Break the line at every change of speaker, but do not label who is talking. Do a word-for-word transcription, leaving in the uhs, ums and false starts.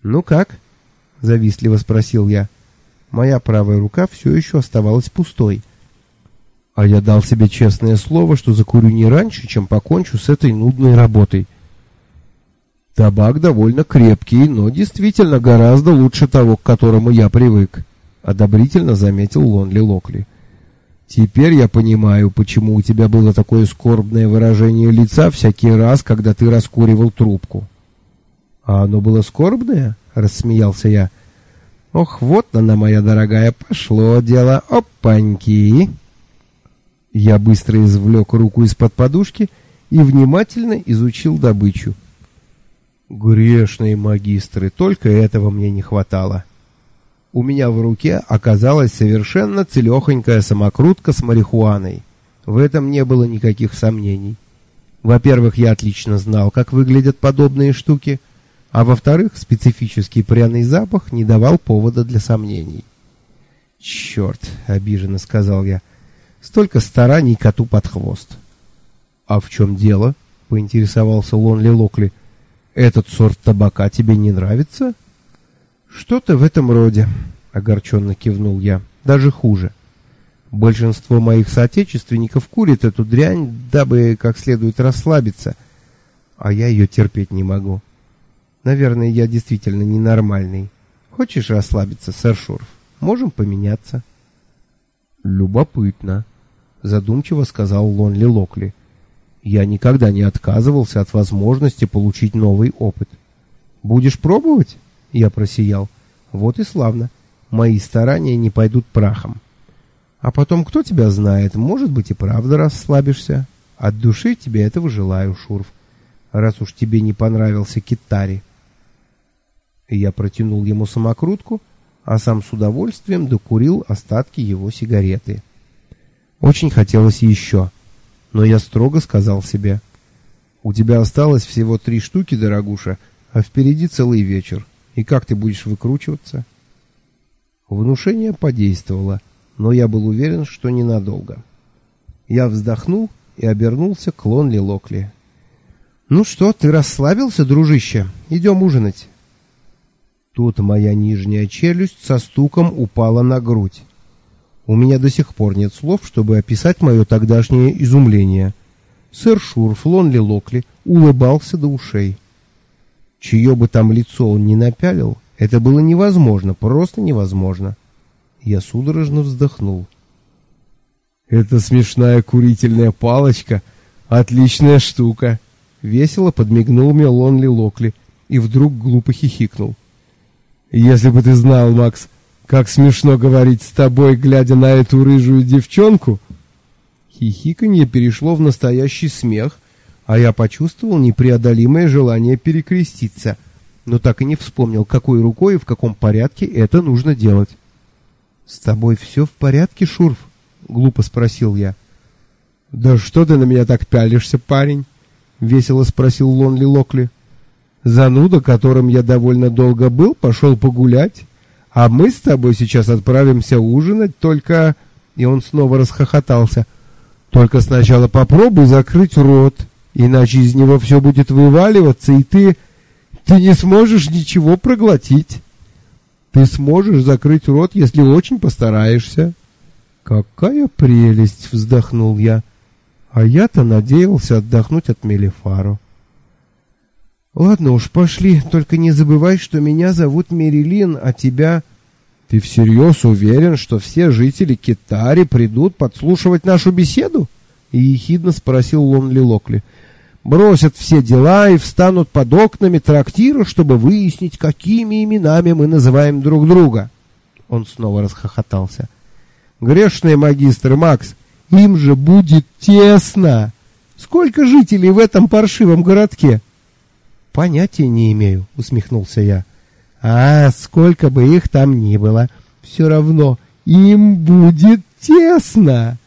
«Ну как?» — завистливо спросил я. Моя правая рука все еще оставалась пустой. А я дал себе честное слово, что закурю не раньше, чем покончу с этой нудной работой. Табак довольно крепкий, но действительно гораздо лучше того, к которому я привык, одобрительно заметил Лонли Локли. Теперь я понимаю, почему у тебя было такое скорбное выражение лица всякий раз, когда ты раскуривал трубку. А оно было скорбное? Рассмеялся я. Ох, вот она, моя дорогая, пошло дело. Опаньки! Я быстро извлек руку из-под подушки и внимательно изучил добычу. Грешные магистры, только этого мне не хватало. У меня в руке оказалась совершенно целехонькая самокрутка с марихуаной. В этом не было никаких сомнений. Во-первых, я отлично знал, как выглядят подобные штуки, а во-вторых, специфический пряный запах не давал повода для сомнений. «Черт!» — обиженно сказал я. «Столько стараний коту под хвост». «А в чем дело?» — поинтересовался Лонли Локли. «Этот сорт табака тебе не нравится?» «Что-то в этом роде», — огорченно кивнул я. «Даже хуже. Большинство моих соотечественников курит эту дрянь, дабы как следует расслабиться, а я ее терпеть не могу. Наверное, я действительно ненормальный. Хочешь расслабиться, сэр Шурф? Можем поменяться». «Любопытно», — задумчиво сказал Лонли Локли. «Я никогда не отказывался от возможности получить новый опыт. Будешь пробовать?» Я просиял. «Вот и славно. Мои старания не пойдут прахом. А потом, кто тебя знает, может быть, и правда расслабишься. От души тебе этого желаю, Шурф, раз уж тебе не понравился Китари». Я протянул ему самокрутку, а сам с удовольствием докурил остатки его сигареты. Очень хотелось еще, но я строго сказал себе: «У тебя осталось всего три штуки, дорогуша, а впереди целый вечер. И как ты будешь выкручиваться?» Внушение подействовало, но я был уверен, что ненадолго. Я вздохнул и обернулся к Лонли Локли. «Ну что, ты расслабился, дружище? Идем ужинать». Тут моя нижняя челюсть со стуком упала на грудь. У меня до сих пор нет слов, чтобы описать мое тогдашнее изумление. Сэр Шурф Лонли Локли улыбался до ушей. Чье бы там лицо он ни напялил, это было невозможно, просто невозможно. Я судорожно вздохнул. «Это смешная курительная палочка, отличная штука!» Весело подмигнул мне Лонли Локли и вдруг глупо хихикнул. «Если бы ты знал, Макс, как смешно говорить с тобой, глядя на эту рыжую девчонку!» Хихиканье перешло в настоящий смех, а я почувствовал непреодолимое желание перекреститься, но так и не вспомнил, какой рукой и в каком порядке это нужно делать. «С тобой все в порядке, Шурф?» — глупо спросил я. «Да что ты на меня так пялишься, парень?» — весело спросил Лонли Локли. «Зануда, которым я довольно долго был, пошел погулять, а мы с тобой сейчас отправимся ужинать, только...» И он снова расхохотался. «Только сначала попробуй закрыть рот, иначе из него все будет вываливаться, и ты... ты не сможешь ничего проглотить. Ты сможешь закрыть рот, если очень постараешься». «Какая прелесть!» — вздохнул я. А я-то надеялся отдохнуть от Мелифаро. «Ладно уж, пошли, только не забывай, что меня зовут Мерилин, а тебя...» «Ты всерьез уверен, что все жители Китари придут подслушивать нашу беседу?» — ехидно спросил Лонли Локли. «Бросят все дела и встанут под окнами трактира, чтобы выяснить, какими именами мы называем друг друга». Он снова расхохотался. «Грешные магистры, Макс, им же будет тесно! Сколько жителей в этом паршивом городке?» «Понятия не имею», — усмехнулся я. «А, сколько бы их там ни было, все равно им будет тесно!»